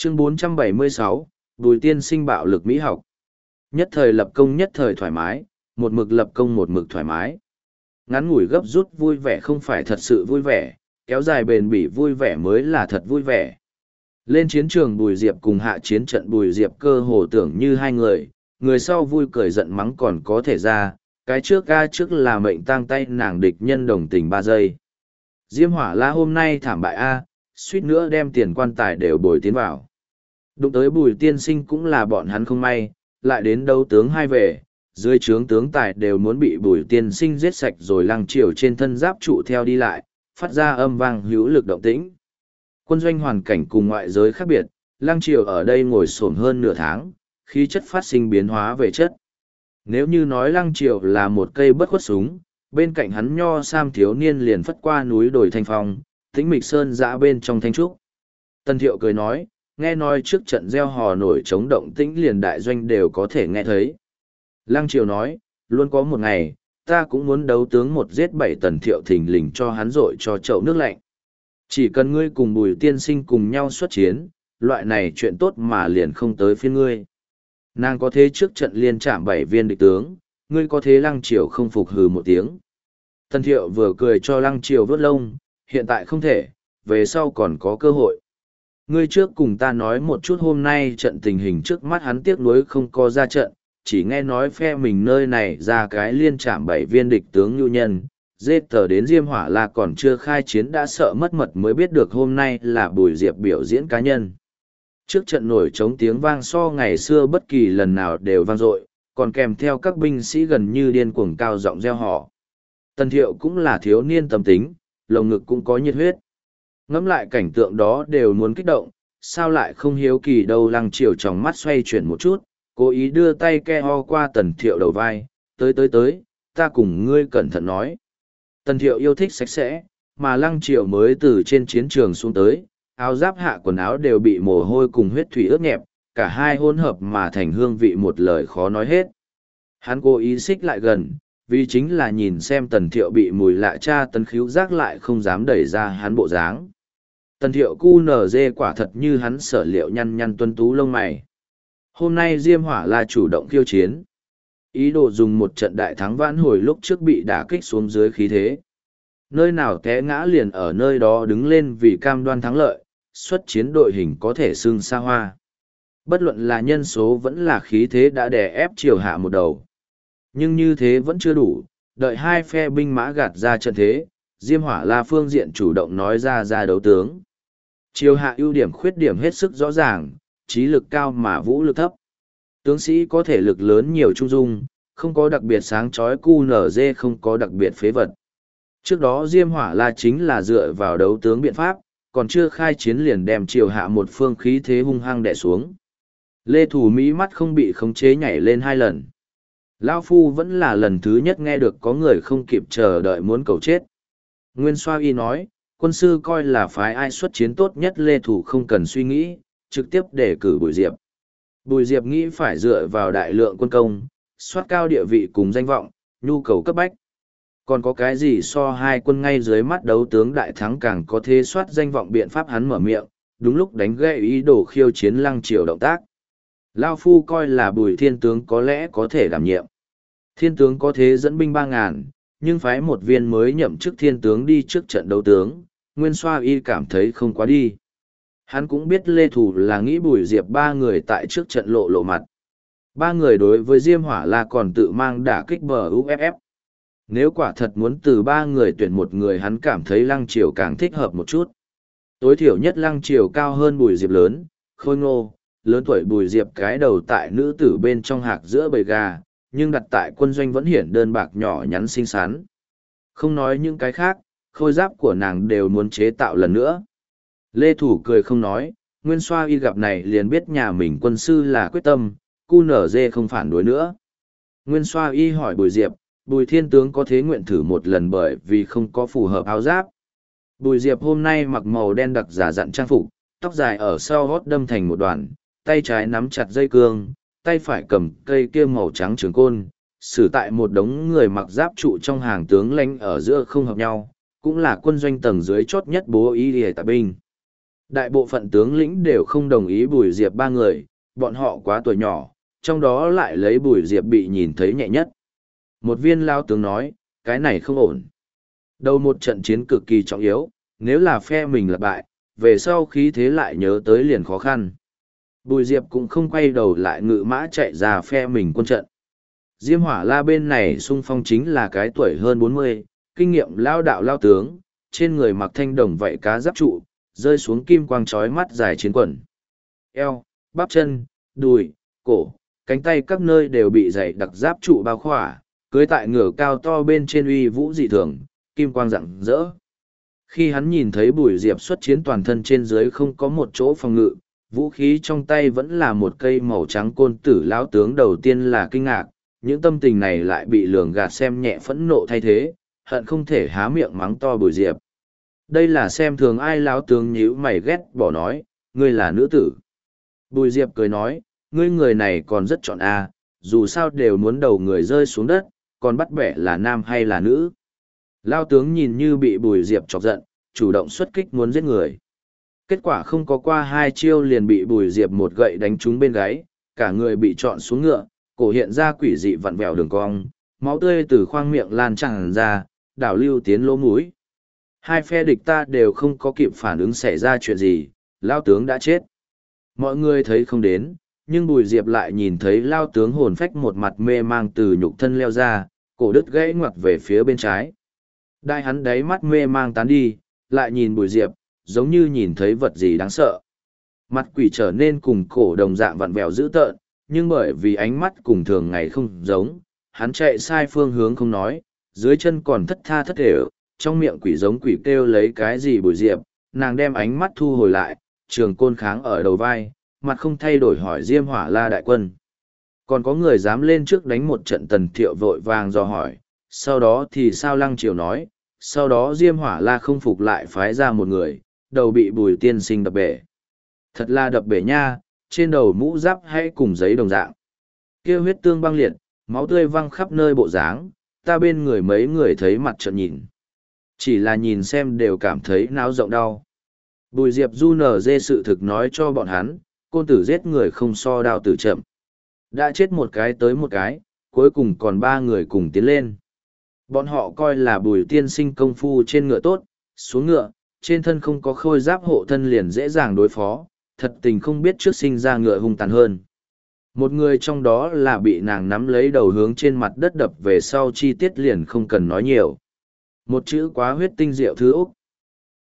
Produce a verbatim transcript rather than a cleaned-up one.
Chương bốn trăm bảy mươi sáu, Bùi tiên sinh bạo lực mỹ học. Nhất thời lập công nhất thời thoải mái, một mực lập công một mực thoải mái. Ngắn ngủi gấp rút vui vẻ không phải thật sự vui vẻ, kéo dài bền bỉ vui vẻ mới là thật vui vẻ. Lên chiến trường Bùi Diệp cùng hạ chiến trận Bùi Diệp cơ hồ tưởng như hai người, người sau vui cười giận mắng còn có thể ra, cái trước ga trước là mệnh tang tay nàng địch nhân đồng tình ba giây. Diêm Hỏa La hôm nay thảm bại A, suýt nữa đem tiền quan tài đều bồi tiến vào. Đụng tới Bùi tiên sinh cũng là bọn hắn không may, lại đến đấu tướng hai về, dưới trướng tướng tài đều muốn bị Bùi tiên sinh giết sạch rồi lăng triều trên thân giáp trụ theo đi lại, phát ra âm vang hữu lực động tĩnh. Quân doanh hoàn cảnh cùng ngoại giới khác biệt, lăng triều ở đây ngồi xổm hơn nửa tháng, khí chất phát sinh biến hóa về chất. Nếu như nói lăng triều là một cây bất khuất súng, bên cạnh hắn nho sam thiếu niên liền phất qua núi đồi thanh phong, tĩnh mịch sơn dã bên trong thanh trúc. Tân Thiệu cười nói, nghe nói trước trận gieo hò nổi chống động tĩnh liền đại doanh đều có thể nghe thấy. Lăng triều nói, luôn có một ngày, ta cũng muốn đấu tướng một giết bảy. Tần Thiệu thình lình cho hắn rội cho chậu nước lạnh. Chỉ cần ngươi cùng Bùi tiên sinh cùng nhau xuất chiến, loại này chuyện tốt mà liền không tới phiên ngươi. Nàng có thế trước trận liên chạm bảy viên địch tướng, ngươi có thế lăng triều không phục hừ một tiếng. Tần Thiệu vừa cười cho lăng triều vớt lông, hiện tại không thể, về sau còn có cơ hội. Ngươi trước cùng ta nói một chút hôm nay trận tình hình trước mắt. Hắn tiếc nuối không có ra trận, chỉ nghe nói phe mình nơi này ra cái liên chạm bảy viên địch tướng nhu nhân, dê tờ đến Diêm Hỏa La còn chưa khai chiến đã sợ mất mật mới biết được hôm nay là Bùi Diệp biểu diễn cá nhân. Trước trận nổi trống tiếng vang so ngày xưa bất kỳ lần nào đều vang dội, còn kèm theo các binh sĩ gần như điên cuồng cao giọng reo hò. Tần Thiệu cũng là thiếu niên tâm tính, lồng ngực cũng có nhiệt huyết. Ngẫm lại cảnh tượng đó đều muốn kích động, sao lại không hiếu kỳ đâu. Lăng triều trong mắt xoay chuyển một chút, cố ý đưa tay ke ho qua Tần Thiệu đầu vai, tới tới tới, ta cùng ngươi cẩn thận nói. Tần Thiệu yêu thích sạch sẽ, mà Lăng triều mới từ trên chiến trường xuống tới, áo giáp hạ quần áo đều bị mồ hôi cùng huyết thủy ướt nhẹp, cả hai hỗn hợp mà thành hương vị một lời khó nói hết. Hắn cố ý xích lại gần, vì chính là nhìn xem Tần Thiệu bị mùi lạ cha tấn khíu giác lại không dám đẩy ra hắn bộ dáng. Tần Thiệu cu nở dê quả thật như hắn sở liệu nhăn nhăn tuân tú lông mày. Hôm nay Diêm Hỏa La chủ động khiêu chiến. Ý đồ dùng một trận đại thắng vãn hồi lúc trước bị đả kích xuống dưới khí thế. Nơi nào té ngã liền ở nơi đó đứng lên vì cam đoan thắng lợi, xuất chiến đội hình có thể xưng xa hoa. Bất luận là nhân số vẫn là khí thế đã đè ép Triều Hạ một đầu. Nhưng như thế vẫn chưa đủ, đợi hai phe binh mã gạt ra trận thế, Diêm Hỏa La phương diện chủ động nói ra ra đấu tướng. Triều Hạ ưu điểm khuyết điểm hết sức rõ ràng, trí lực cao mà vũ lực thấp. Tướng sĩ có thể lực lớn nhiều trung dung, không có đặc biệt sáng chói cu nở dê không có đặc biệt phế vật. Trước đó Diêm Hỏa La chính là dựa vào đấu tướng biện pháp, còn chưa khai chiến liền đem Triều Hạ một phương khí thế hung hăng đè xuống. Lê Thủ Mỹ mắt không bị khống chế nhảy lên hai lần. Lao Phu vẫn là lần thứ nhất nghe được có người không kịp chờ đợi muốn cầu chết. Nguyên Soa Y nói, quân sư coi là phái ai xuất chiến tốt nhất. Lê Thủ không cần suy nghĩ, trực tiếp đề cử Bùi Diệp. Bùi Diệp nghĩ phải dựa vào đại lượng quân công, soát cao địa vị cùng danh vọng, nhu cầu cấp bách. Còn có cái gì so hai quân ngay dưới mắt đấu tướng đại thắng càng có thế soát danh vọng biện pháp. Hắn mở miệng, đúng lúc đánh gãy ý đồ khiêu chiến Lăng Triều động tác. Lao Phu coi là Bùi thiên tướng có lẽ có thể đảm nhiệm. Thiên tướng có thế dẫn binh ba ngàn, nhưng phái một viên mới nhậm chức thiên tướng đi trước trận đấu tướng, Nguyên Soa Y cảm thấy không quá đi. Hắn cũng biết Lê Thủ là nghĩ Bùi Diệp ba người tại trước trận lộ lộ mặt. Ba người đối với Diêm Hỏa La còn tự mang đả kích bờ u ép ép. Nếu quả thật muốn từ ba người tuyển một người, hắn cảm thấy Lăng Triều càng thích hợp một chút. Tối thiểu nhất Lăng Triều cao hơn Bùi Diệp lớn, khôi ngô, lớn tuổi. Bùi Diệp cái đầu tại nữ tử bên trong hạc giữa bầy gà, nhưng đặt tại quân doanh vẫn hiển đơn bạc nhỏ nhắn xinh xắn. Không nói những cái khác, khôi giáp của nàng đều muốn chế tạo lần nữa. Lê Thủ cười không nói, Nguyên Soa Y gặp này liền biết nhà mình quân sư là quyết tâm, cu nở dê không phản đối nữa. Nguyên Soa Y hỏi Bùi Diệp, Bùi thiên tướng có thế nguyện thử một lần bởi vì không có phù hợp áo giáp. Bùi Diệp hôm nay mặc màu đen đặc giả dặn trang phục, tóc dài ở sau gót đâm thành một đoàn, tay trái nắm chặt dây cương, tay phải cầm cây kia màu trắng trường côn, xử tại một đống người mặc giáp trụ trong hàng tướng lãnh ở giữa không hợp nhau, cũng là quân doanh tầng dưới chót nhất bố ý để tạ binh. Đại bộ phận tướng lĩnh đều không đồng ý Bùi Diệp ba người, bọn họ quá tuổi nhỏ, trong đó lại lấy Bùi Diệp bị nhìn thấy nhẹ nhất. Một viên lao tướng nói, cái này không ổn. Đầu một trận chiến cực kỳ trọng yếu, nếu là phe mình là bại, về sau khí thế lại nhớ tới liền khó khăn. Bùi Diệp cũng không quay đầu lại ngự mã chạy ra phe mình quân trận. Diêm Hỏa La bên này xung phong chính là cái tuổi hơn bốn mươi, kinh nghiệm lao đạo lao tướng, trên người mặc thanh đồng vậy cá giáp trụ, rơi xuống kim quang chói mắt dài chiến quần. Eo, bắp chân, đùi, cổ, cánh tay các nơi đều bị dày đặc giáp trụ bao khỏa, cưới tại ngựa cao to bên trên uy vũ dị thường, kim quang rạng rỡ. Khi hắn nhìn thấy Bùi Diệp xuất chiến toàn thân trên dưới không có một chỗ phòng ngự, vũ khí trong tay vẫn là một cây màu trắng côn tử, lão tướng đầu tiên là kinh ngạc, những tâm tình này lại bị lường gạt xem nhẹ phẫn nộ thay thế, hận không thể há miệng mắng to Bùi Diệp. Đây là xem thường ai? Lão tướng nhíu mày ghét bỏ nói, ngươi là nữ tử. Bùi Diệp cười nói, ngươi người này còn rất chọn a, dù sao đều muốn đầu người rơi xuống đất, còn bắt bẻ là nam hay là nữ. Lão tướng nhìn như bị Bùi Diệp chọc giận, chủ động xuất kích muốn giết người. Kết quả không có qua hai chiêu liền bị Bùi Diệp một gậy đánh trúng bên gáy, cả người bị trọn xuống ngựa, cổ hiện ra quỷ dị vặn vẹo đường cong, máu tươi từ khoang miệng lan tràn ra, đảo lưu tiến lỗ mũi. Hai phe địch ta đều không có kịp phản ứng xảy ra chuyện gì, Lao tướng đã chết. Mọi người thấy không đến, nhưng Bùi Diệp lại nhìn thấy Lao tướng hồn phách một mặt mê mang từ nhục thân leo ra, cổ đứt gãy ngoặt về phía bên trái. Đại hắn đáy mắt mê mang tán đi, lại nhìn Bùi Diệp, giống như nhìn thấy vật gì đáng sợ. Mặt quỷ trở nên cùng cổ đồng dạng vặn vẹo dữ tợn, nhưng bởi vì ánh mắt cùng thường ngày không giống, hắn chạy sai phương hướng không nói, dưới chân còn thất tha thất thể, trong miệng quỷ giống quỷ kêu lấy cái gì. Bùi Diệp, nàng đem ánh mắt thu hồi lại, trường côn kháng ở đầu vai, mặt không thay đổi hỏi Diêm Hỏa La đại quân. Còn có người dám lên trước đánh một trận? Tần Thiệu vội vàng dò hỏi, sau đó thì sao? Lăng Triều nói, sau đó Diêm Hỏa La không phục lại phái ra một người, đầu bị Bùi tiên sinh đập bể. Thật là đập bể nha, trên đầu mũ giáp hay cùng giấy đồng dạng. Kêu huyết tương băng liệt, máu tươi văng khắp nơi bộ dáng, ta bên người mấy người thấy mặt trợn nhìn. Chỉ là nhìn xem đều cảm thấy náo rộng đau. Bùi Diệp du nở dê sự thực nói cho bọn hắn, côn tử giết người không so đao tử chậm. Đã chết một cái tới một cái, cuối cùng còn ba người cùng tiến lên. Bọn họ coi là Bùi tiên sinh công phu trên ngựa tốt, xuống ngựa, trên thân không có khôi giáp hộ thân liền dễ dàng đối phó, thật tình không biết trước sinh ra ngựa hung tàn hơn. Một người trong đó là bị nàng nắm lấy đầu hướng trên mặt đất đập về sau, chi tiết liền không cần nói nhiều. Một chữ quá huyết tinh diệu thứ Úc,